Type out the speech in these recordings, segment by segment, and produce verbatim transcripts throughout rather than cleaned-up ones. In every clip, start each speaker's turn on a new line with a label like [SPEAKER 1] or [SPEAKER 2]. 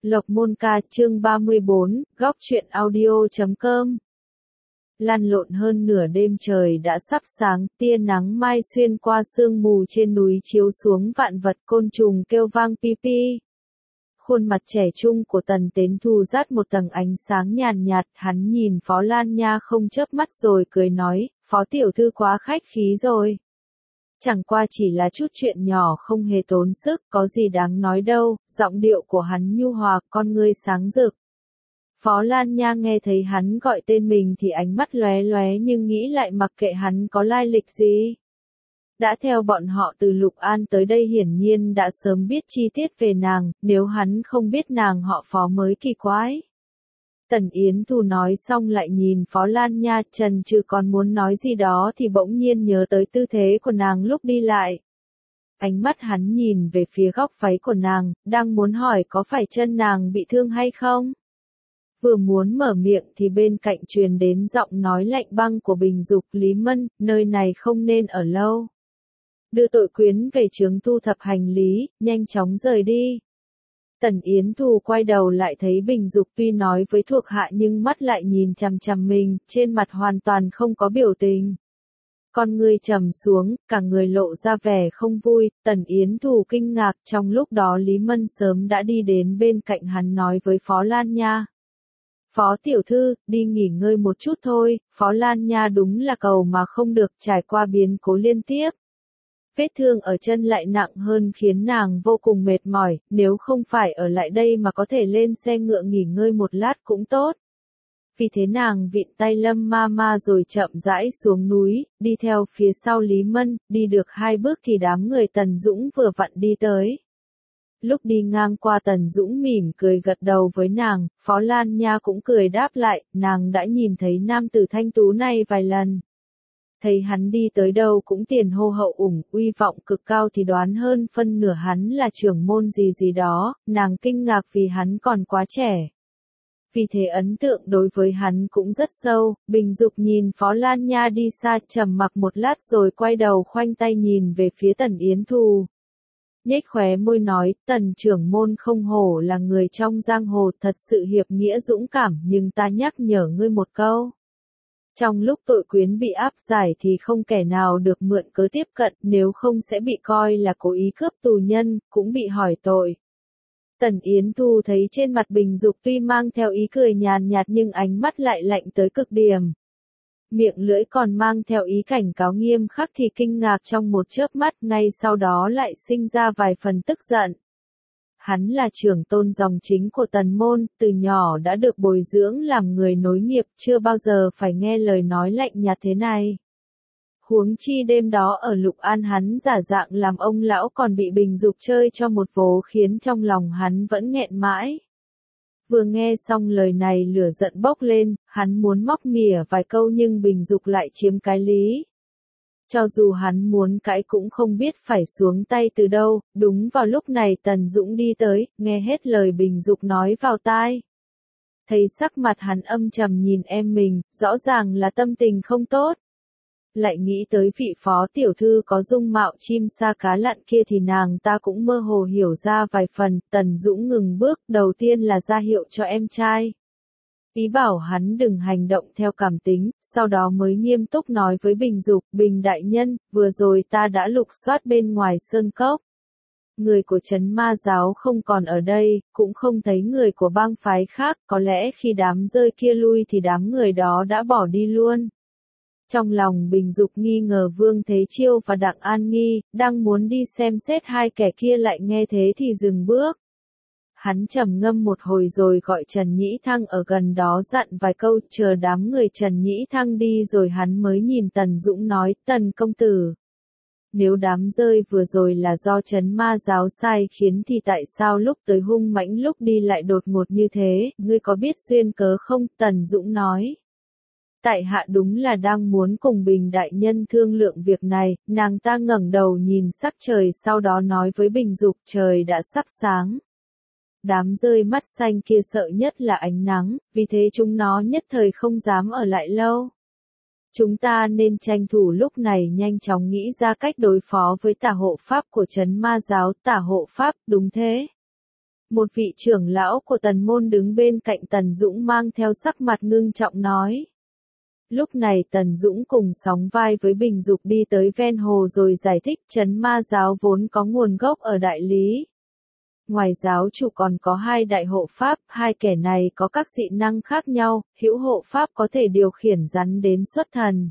[SPEAKER 1] Lộc Môn Ca chương ba mươi bốn, góc truyện audio chấm com. Lăn lộn hơn nửa đêm trời đã sắp sáng, tia nắng mai xuyên qua sương mù trên núi chiếu xuống vạn vật côn trùng kêu vang pi pi. Khuôn mặt trẻ trung của Tần Tến Thu dát một tầng ánh sáng nhàn nhạt, hắn nhìn Phó Lan Nha không chớp mắt rồi cười nói, Phó tiểu thư quá khách khí rồi. Chẳng qua chỉ là chút chuyện nhỏ không hề tốn sức, có gì đáng nói đâu, giọng điệu của hắn nhu hòa, con ngươi sáng rực. Phó Lan Nha nghe thấy hắn gọi tên mình thì ánh mắt lóe lóe nhưng nghĩ lại mặc kệ hắn có lai lịch gì. Đã theo bọn họ từ Lục An tới đây hiển nhiên đã sớm biết chi tiết về nàng, nếu hắn không biết nàng họ Phó mới kỳ quái. Tần Yến Thu nói xong lại nhìn Phó Lan Nha, chần chừ còn muốn nói gì đó thì bỗng nhiên nhớ tới tư thế của nàng lúc đi lại. Ánh mắt hắn nhìn về phía góc váy của nàng, đang muốn hỏi có phải chân nàng bị thương hay không. Vừa muốn mở miệng thì bên cạnh truyền đến giọng nói lạnh băng của Bình Dục, Lý Mân, nơi này không nên ở lâu. Đưa tội quyến về trướng thu thập hành lý, nhanh chóng rời đi. Tần Yến Thu quay đầu lại thấy Bình Dục tuy nói với thuộc hạ nhưng mắt lại nhìn chằm chằm mình, trên mặt hoàn toàn không có biểu tình. Con người trầm xuống, cả người lộ ra vẻ không vui, Tần Yến Thu kinh ngạc, trong lúc đó Lý Mân sớm đã đi đến bên cạnh hắn nói với Phó Lan Nha. Phó tiểu thư, đi nghỉ ngơi một chút thôi, Phó Lan Nha đúng là cầu mà không được, trải qua biến cố liên tiếp. Vết thương ở chân lại nặng hơn khiến nàng vô cùng mệt mỏi, nếu không phải ở lại đây mà có thể lên xe ngựa nghỉ ngơi một lát cũng tốt. Vì thế nàng vịn tay Lâm ma ma rồi chậm rãi xuống núi, đi theo phía sau Lý Mân, đi được hai bước thì đám người Tần Dũng vừa vặn đi tới. Lúc đi ngang qua Tần Dũng mỉm cười gật đầu với nàng, Phó Lan Nha cũng cười đáp lại, nàng đã nhìn thấy nam tử thanh tú này vài lần. Thấy hắn đi tới đâu cũng tiền hô hậu ủng, uy vọng cực cao thì đoán hơn phân nửa hắn là trưởng môn gì gì đó, nàng kinh ngạc vì hắn còn quá trẻ. Vì thế ấn tượng đối với hắn cũng rất sâu. Bình Dục nhìn Phó Lan Nha đi xa, trầm mặc một lát rồi quay đầu khoanh tay nhìn về phía Tần Yến Thu. Nhếch khóe môi nói, Tần trưởng môn không hổ là người trong giang hồ, thật sự hiệp nghĩa dũng cảm, nhưng ta nhắc nhở ngươi một câu. Trong lúc tội quyến bị áp giải thì không kẻ nào được mượn cớ tiếp cận, nếu không sẽ bị coi là cố ý cướp tù nhân, cũng bị hỏi tội. Tần Yến Thu thấy trên mặt Bình Dục tuy mang theo ý cười nhàn nhạt nhưng ánh mắt lại lạnh tới cực điểm. Miệng lưỡi còn mang theo ý cảnh cáo nghiêm khắc thì kinh ngạc trong một chớp mắt, ngay sau đó lại sinh ra vài phần tức giận. Hắn là trưởng tôn dòng chính của Tần môn, từ nhỏ đã được bồi dưỡng làm người nối nghiệp, chưa bao giờ phải nghe lời nói lạnh nhạt thế này. Huống chi đêm đó ở Lục An hắn giả dạng làm ông lão còn bị Bình Dục chơi cho một vố khiến trong lòng hắn vẫn nghẹn mãi. Vừa nghe xong lời này lửa giận bốc lên, hắn muốn móc mỉa vài câu nhưng Bình Dục lại chiếm cái lý. Cho dù hắn muốn cãi cũng không biết phải xuống tay từ đâu, đúng vào lúc này Tần Dũng đi tới, nghe hết lời Bình Dục nói vào tai. Thấy sắc mặt hắn âm trầm nhìn em mình, rõ ràng là tâm tình không tốt. Lại nghĩ tới vị Phó tiểu thư có dung mạo chim sa cá lặn kia thì nàng ta cũng mơ hồ hiểu ra vài phần, Tần Dũng ngừng bước, đầu tiên là ra hiệu cho em trai. Ý bảo hắn đừng hành động theo cảm tính, sau đó mới nghiêm túc nói với Bình Dục, Bình đại nhân, vừa rồi ta đã lục soát bên ngoài sơn cốc. Người của trấn ma giáo không còn ở đây, cũng không thấy người của bang phái khác, có lẽ khi đám rơi kia lui thì đám người đó đã bỏ đi luôn. Trong lòng Bình Dục nghi ngờ Vương Thế Chiêu và Đặng An Nghi, đang muốn đi xem xét hai kẻ kia lại nghe thế thì dừng bước. Hắn trầm ngâm một hồi rồi gọi Trần Nhĩ Thăng ở gần đó dặn vài câu, chờ đám người Trần Nhĩ Thăng đi rồi hắn mới nhìn Tần Dũng nói, Tần công tử. Nếu đám rơi vừa rồi là do trấn ma giáo sai khiến thì tại sao lúc tới hung mãnh lúc đi lại đột ngột như thế, ngươi có biết duyên cớ không? Tần Dũng nói. Tại hạ đúng là đang muốn cùng Bình đại nhân thương lượng việc này, nàng ta ngẩng đầu nhìn sắc trời sau đó nói với Bình Dục, trời đã sắp sáng. Đám rơi mắt xanh kia sợ nhất là ánh nắng, vì thế chúng nó nhất thời không dám ở lại lâu. Chúng ta nên tranh thủ lúc này nhanh chóng nghĩ ra cách đối phó với tả hộ pháp của trấn ma giáo. Tả hộ pháp, đúng thế. Một vị trưởng lão của Tần môn đứng bên cạnh Tần Dũng mang theo sắc mặt ngưng trọng nói. Lúc này Tần Dũng cùng sóng vai với Bình Dục đi tới ven hồ rồi giải thích trấn ma giáo vốn có nguồn gốc ở Đại Lý. Ngoài giáo chủ còn có hai đại hộ pháp, hai kẻ này có các dị năng khác nhau, hữu hộ pháp có thể điều khiển rắn đến xuất thần.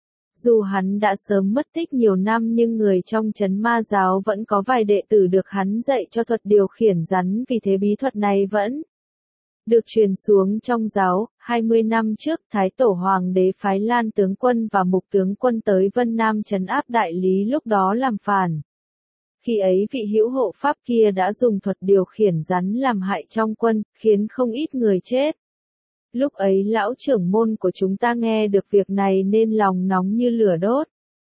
[SPEAKER 1] Dù hắn đã sớm mất tích nhiều năm nhưng người trong trấn ma giáo vẫn có vài đệ tử được hắn dạy cho thuật điều khiển rắn, vì thế bí thuật này vẫn được truyền xuống trong giáo. hai mươi năm trước, Thái Tổ Hoàng đế phái Lan tướng quân và Mục tướng quân tới Vân Nam trấn áp Đại Lý lúc đó làm phản. Khi ấy vị hữu hộ pháp kia đã dùng thuật điều khiển rắn làm hại trong quân, khiến không ít người chết. Lúc ấy lão trưởng môn của chúng ta nghe được việc này nên lòng nóng như lửa đốt.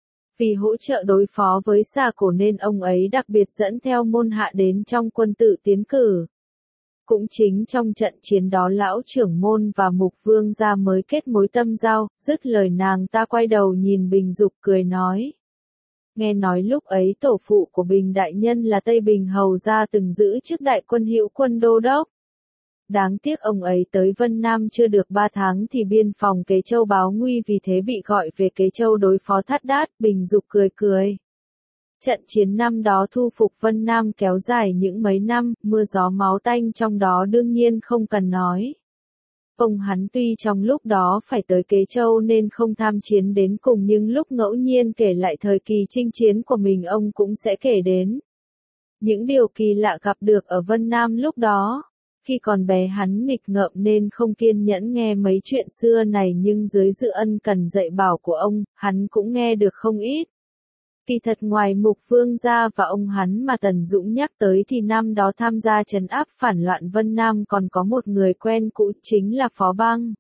[SPEAKER 1] Vì hỗ trợ đối phó với Xà Cổ nên ông ấy đặc biệt dẫn theo môn hạ đến trong quân tự tiến cử. Cũng chính trong trận chiến đó lão trưởng môn và Mục Vương gia mới kết mối tâm giao. Dứt lời nàng ta quay đầu nhìn Bình Dục cười nói. Nghe nói lúc ấy tổ phụ của Bình đại nhân là Tây Bình hầu gia từng giữ chức đại quân hữu quân đô đốc. Đáng tiếc ông ấy tới Vân Nam chưa được ba tháng thì biên phòng Kế Châu báo nguy, vì thế bị gọi về Kế Châu đối phó Thát Đát. Bình Dục cười cười. Trận chiến năm đó thu phục Vân Nam kéo dài những mấy năm, mưa gió máu tanh trong đó đương nhiên không cần nói. Ông hắn tuy trong lúc đó phải tới Kế Châu nên không tham chiến đến cùng, nhưng lúc ngẫu nhiên kể lại thời kỳ chinh chiến của mình ông cũng sẽ kể đến những điều kỳ lạ gặp được ở Vân Nam lúc đó. Khi còn bé hắn nghịch ngợm nên không kiên nhẫn nghe mấy chuyện xưa này, nhưng dưới sự ân cần dạy bảo của ông, hắn cũng nghe được không ít. Kỳ thật ngoài Mục Vương gia và ông hắn mà Tần Dũng nhắc tới thì năm đó tham gia trấn áp phản loạn Vân Nam còn có một người quen cũ, chính là Phó Băng.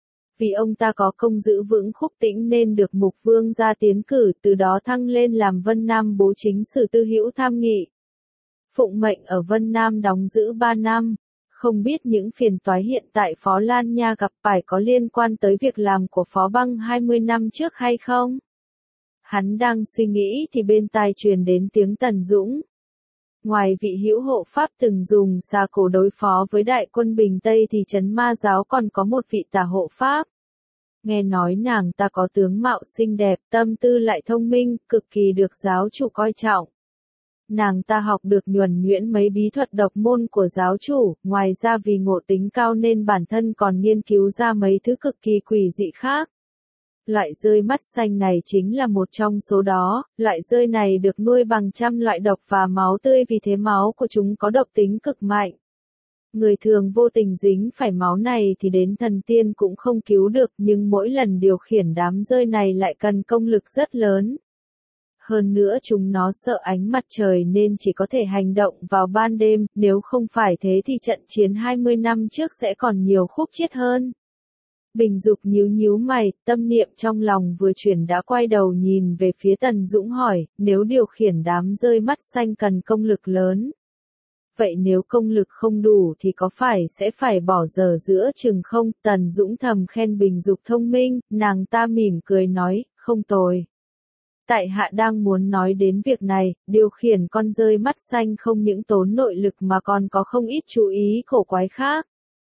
[SPEAKER 1] Vì ông ta có công giữ vững Khúc Tĩnh nên được Mục Vương gia tiến cử, từ đó thăng lên làm Vân Nam bố chính sử tư hữu tham nghị. Phụng mệnh ở Vân Nam đóng giữ ba năm. Không biết những phiền toái hiện tại Phó Lan Nha gặp phải có liên quan tới việc làm của Phó Băng hai mươi năm trước hay không? Hắn đang suy nghĩ thì bên tai truyền đến tiếng Tần Dũng. Ngoài vị hữu hộ pháp từng dùng Xà Cổ đối phó với đại quân Bình Tây thì trấn ma giáo còn có một vị tả hộ pháp. Nghe nói nàng ta có tướng mạo xinh đẹp, tâm tư lại thông minh, cực kỳ được giáo chủ coi trọng. Nàng ta học được nhuần nhuyễn mấy bí thuật độc môn của giáo chủ, ngoài ra vì ngộ tính cao nên bản thân còn nghiên cứu ra mấy thứ cực kỳ quỷ dị khác. Loại rơi mắt xanh này chính là một trong số đó. Loại rơi này được nuôi bằng trăm loại độc và máu tươi, vì thế máu của chúng có độc tính cực mạnh. Người thường vô tình dính phải máu này thì đến thần tiên cũng không cứu được, nhưng mỗi lần điều khiển đám rơi này lại cần công lực rất lớn. Hơn nữa chúng nó sợ ánh mặt trời nên chỉ có thể hành động vào ban đêm, nếu không phải thế thì trận chiến hai mươi năm trước sẽ còn nhiều khúc chiết hơn. Bình Dục nhíu nhíu mày, tâm niệm trong lòng vừa chuyển đã quay đầu nhìn về phía Tần Dũng hỏi, nếu điều khiển đám rơi mắt xanh cần công lực lớn. Vậy nếu công lực không đủ thì có phải sẽ phải bỏ dở giữa chừng không? Tần Dũng thầm khen Bình Dục thông minh, nàng ta mỉm cười nói, không tồi. Tại hạ đang muốn nói đến việc này, điều khiển con rơi mắt xanh không những tốn nội lực mà còn có không ít chú ý cổ quái khác.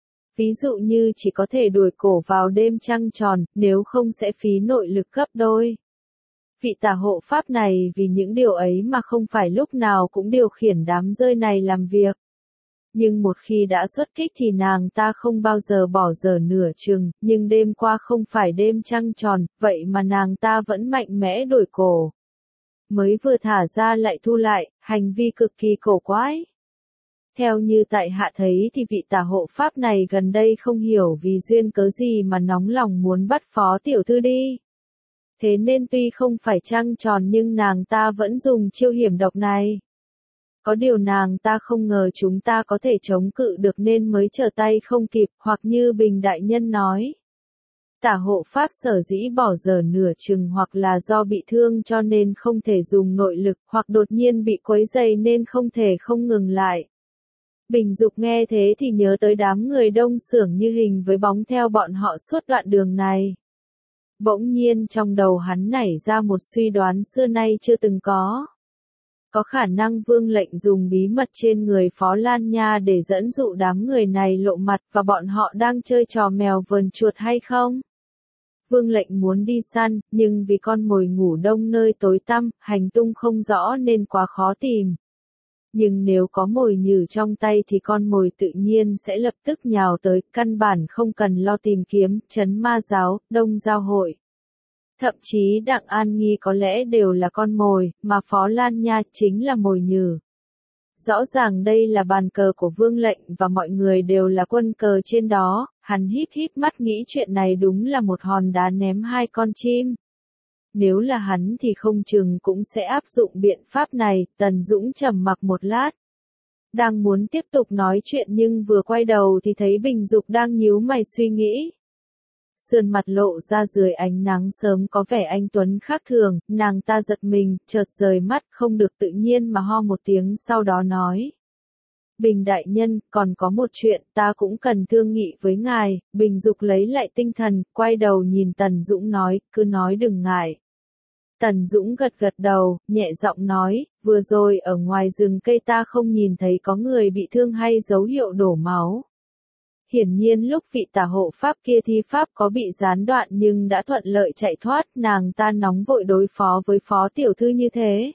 [SPEAKER 1] Ví dụ như chỉ có thể đuổi cổ vào đêm trăng tròn, nếu không sẽ phí nội lực gấp đôi. Vị tả hộ pháp này vì những điều ấy mà không phải lúc nào cũng điều khiển đám rơi này làm việc. Nhưng một khi đã xuất kích thì nàng ta không bao giờ bỏ dở nửa chừng, nhưng đêm qua không phải đêm trăng tròn, vậy mà nàng ta vẫn mạnh mẽ đuổi cổ. Mới vừa thả ra lại thu lại, hành vi cực kỳ cổ quái. Theo như tại hạ thấy thì vị tả hộ pháp này gần đây không hiểu vì duyên cớ gì mà nóng lòng muốn bắt Phó tiểu thư đi. Thế nên tuy không phải trăng tròn nhưng nàng ta vẫn dùng chiêu hiểm độc này. Có điều nàng ta không ngờ chúng ta có thể chống cự được nên mới trở tay không kịp, hoặc như Bình đại nhân nói. Tả hộ pháp sở dĩ bỏ dở nửa chừng hoặc là do bị thương cho nên không thể dùng nội lực, hoặc đột nhiên bị quấy dày nên không thể không ngừng lại. Bình Dục nghe thế thì nhớ tới đám người đông xưởng như hình với bóng theo bọn họ suốt đoạn đường này. Bỗng nhiên trong đầu hắn nảy ra một suy đoán xưa nay chưa từng có. Có khả năng Vương lệnh dùng bí mật trên người Phó Lan Nha để dẫn dụ đám người này lộ mặt và bọn họ đang chơi trò mèo vờn chuột hay không? Vương lệnh muốn đi săn, nhưng vì con mồi ngủ đông nơi tối tăm, hành tung không rõ nên quá khó tìm. Nhưng nếu có mồi nhử trong tay thì con mồi tự nhiên sẽ lập tức nhào tới, căn bản không cần lo tìm kiếm, trấn ma giáo, đông giao hội. Thậm chí Đặng An Nghi có lẽ đều là con mồi, mà Phó Lan Nha chính là mồi nhử. Rõ ràng đây là bàn cờ của Vương lệnh và mọi người đều là quân cờ trên đó, hắn híp híp mắt nghĩ chuyện này đúng là một hòn đá ném hai con chim. Nếu là hắn thì không chừng cũng sẽ áp dụng biện pháp này, Tần Dũng trầm mặc một lát. Đang muốn tiếp tục nói chuyện nhưng vừa quay đầu thì thấy Bình Dục đang nhíu mày suy nghĩ. Sườn mặt lộ ra dưới ánh nắng sớm có vẻ anh tuấn khác thường, nàng ta giật mình, chợt rời mắt không được tự nhiên mà ho một tiếng sau đó nói. Bình đại nhân, còn có một chuyện ta cũng cần thương nghị với ngài. Bình Dục lấy lại tinh thần, quay đầu nhìn Tần Dũng nói, cứ nói đừng ngại. Tần Dũng gật gật đầu, nhẹ giọng nói, vừa rồi ở ngoài rừng cây ta không nhìn thấy có người bị thương hay dấu hiệu đổ máu. Hiển nhiên lúc vị tả hộ pháp kia thi pháp có bị gián đoạn nhưng đã thuận lợi chạy thoát, nàng ta nóng vội đối phó với phó tiểu thư như thế.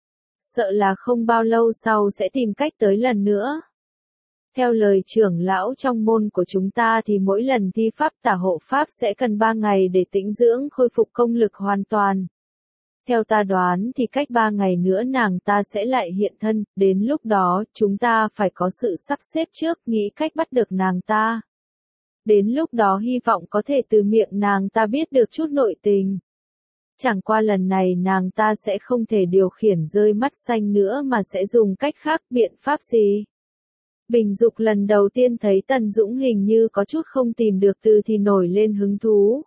[SPEAKER 1] Sợ là không bao lâu sau sẽ tìm cách tới lần nữa. Theo lời trưởng lão trong môn của chúng ta thì mỗi lần thi pháp tả hộ pháp sẽ cần ba ngày để tĩnh dưỡng khôi phục công lực hoàn toàn. Theo ta đoán thì cách ba ngày nữa nàng ta sẽ lại hiện thân, đến lúc đó chúng ta phải có sự sắp xếp trước nghĩ cách bắt được nàng ta. Đến lúc đó hy vọng có thể từ miệng nàng ta biết được chút nội tình. Chẳng qua lần này nàng ta sẽ không thể điều khiển rơi mắt xanh nữa mà sẽ dùng cách khác, biện pháp gì? Bình Dục lần đầu tiên thấy Tần Dũng hình như có chút không tìm được từ thì nổi lên hứng thú.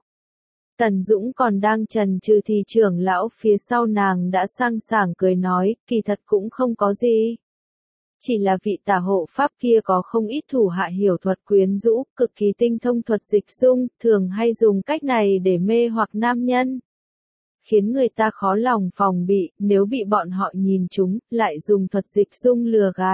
[SPEAKER 1] Tần Dũng còn đang chần chừ thì trưởng lão phía sau nàng đã sang sảng cười nói, kỳ thật cũng không có gì. Chỉ là vị tả hộ pháp kia có không ít thủ hạ hiểu thuật quyến rũ, cực kỳ tinh thông thuật dịch dung, thường hay dùng cách này để mê hoặc nam nhân. Khiến người ta khó lòng phòng bị, nếu bị bọn họ nhìn chúng, lại dùng thuật dịch dung lừa gạt.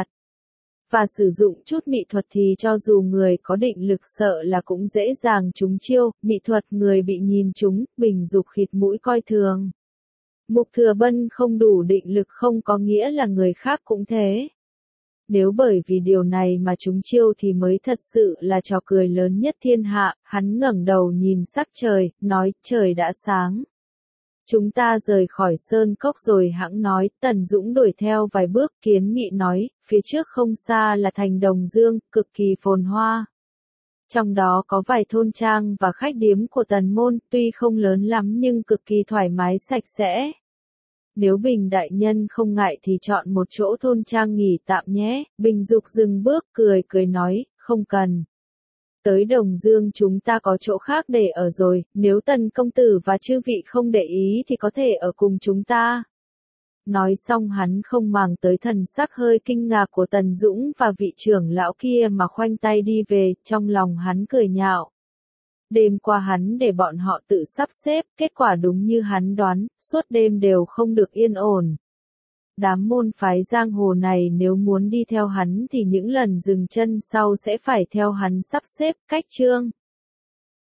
[SPEAKER 1] Và sử dụng chút mị thuật thì cho dù người có định lực sợ là cũng dễ dàng trúng chiêu, mị thuật người bị nhìn trúng, Bình Dục khịt mũi coi thường. Mục Thừa Bân không đủ định lực không có nghĩa là người khác cũng thế. Nếu bởi vì điều này mà trúng chiêu thì mới thật sự là trò cười lớn nhất thiên hạ, hắn ngẩng đầu nhìn sắc trời, nói trời đã sáng. Chúng ta rời khỏi sơn cốc rồi hãng nói, Tần Dũng đuổi theo vài bước kiến nghị nói, phía trước không xa là thành Đồng Dương, cực kỳ phồn hoa. Trong đó có vài thôn trang và khách điếm của Tần Môn, tuy không lớn lắm nhưng cực kỳ thoải mái sạch sẽ. Nếu Bình đại nhân không ngại thì chọn một chỗ thôn trang nghỉ tạm nhé. Bình Dục dừng bước cười cười nói, không cần. Tới Đồng Dương chúng ta có chỗ khác để ở rồi, nếu Tần công tử và chư vị không để ý thì có thể ở cùng chúng ta. Nói xong hắn không màng tới thần sắc hơi kinh ngạc của Tần Dũng và vị trưởng lão kia mà khoanh tay đi về, trong lòng hắn cười nhạo. Đêm qua hắn để bọn họ tự sắp xếp, kết quả đúng như hắn đoán, suốt đêm đều không được yên ổn. Đám môn phái giang hồ này nếu muốn đi theo hắn thì những lần dừng chân sau sẽ phải theo hắn sắp xếp, cách chương.